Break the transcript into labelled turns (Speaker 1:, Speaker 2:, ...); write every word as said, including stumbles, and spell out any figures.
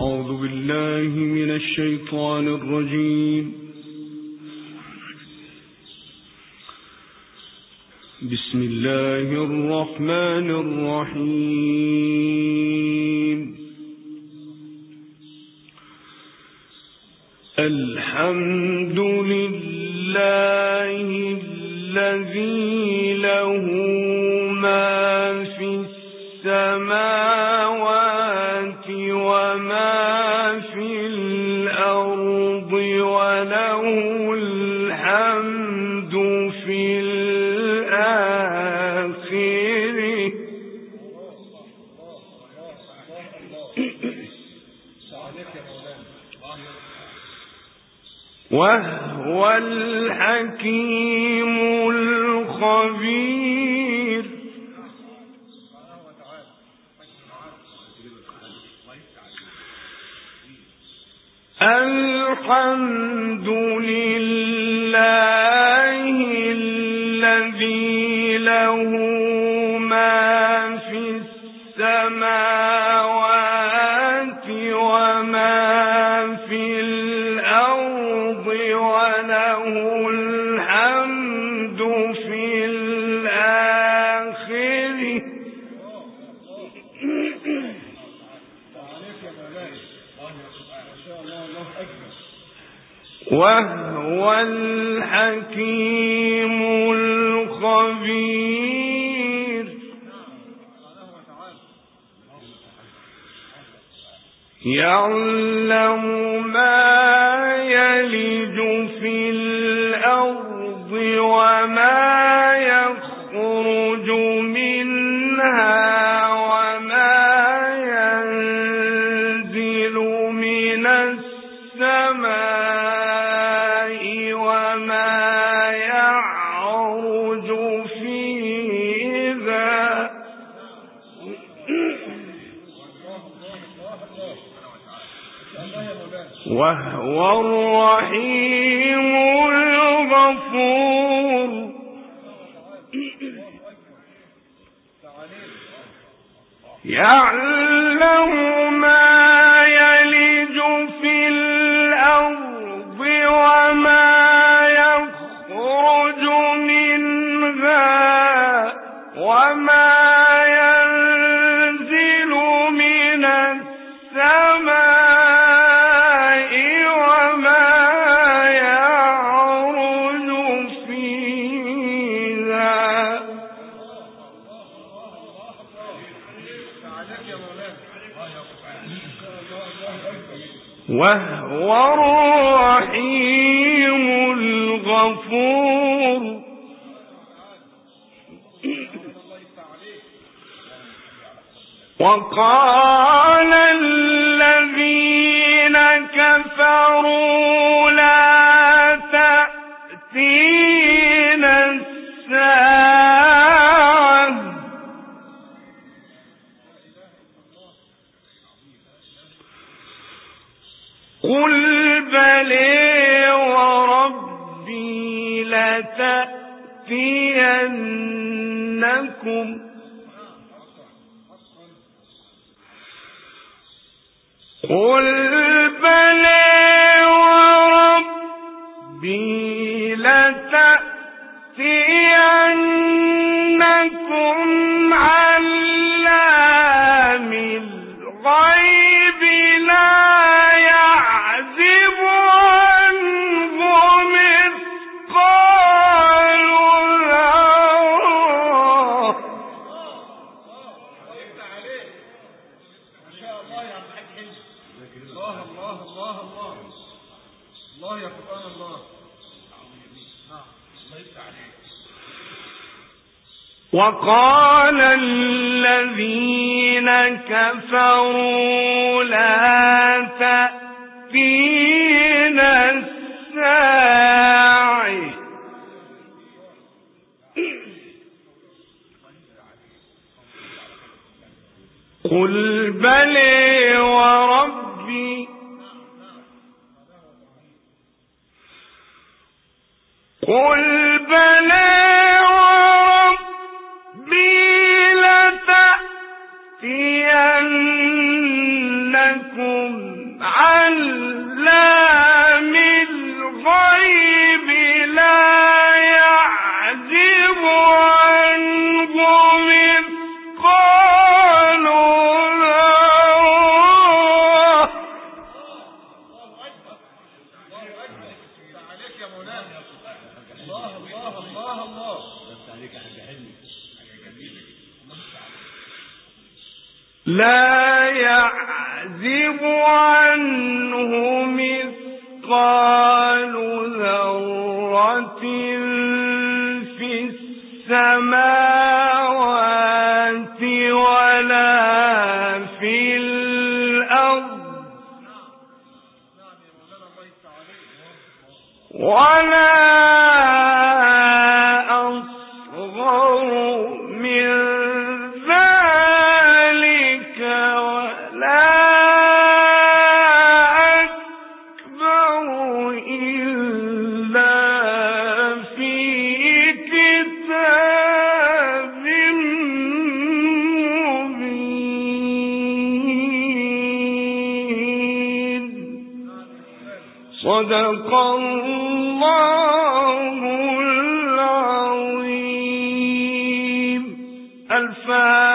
Speaker 1: أعوذ بالله من الشيطان الرجيم. بسم الله الرحمن الرحيم. الحمد لله الذي له ما في السماوات وما في الأرض وله الحمد في الآخرة وهو الحكيم الخبير. الحمد لله الذي له ما في السماوات وما في الأرض وله الحمد في الآخرة وهو الحكيم الخبير. يعلم ما يلج في الأرض وما يخرج منها وما ينزل من السماء وما يعرج فيها وهو الرحيم الغفور. يعلم ما يلج في الأرض وما يخرج منها وما ينزل من السماء وهو الرحيم الغفور. وقال الذين كفروا لا تأتينا الساعة قل بلى وربي لتأتينكم قل بلى وربي لتأتينكم علام الغيب لا وقال الذين كفروا لا تأتينا الساعة قل بلى وربي قل بلى وربي لتأتينكم علام الغيب لا يعزب عنه مثقال لا يعزب عنه مثقال ذرة في السماوات ولا في الأرض ولا أصغر من ذلك ولا أكبر إلا في كتاب مبين. صدق الله العظيم. الفاتحة.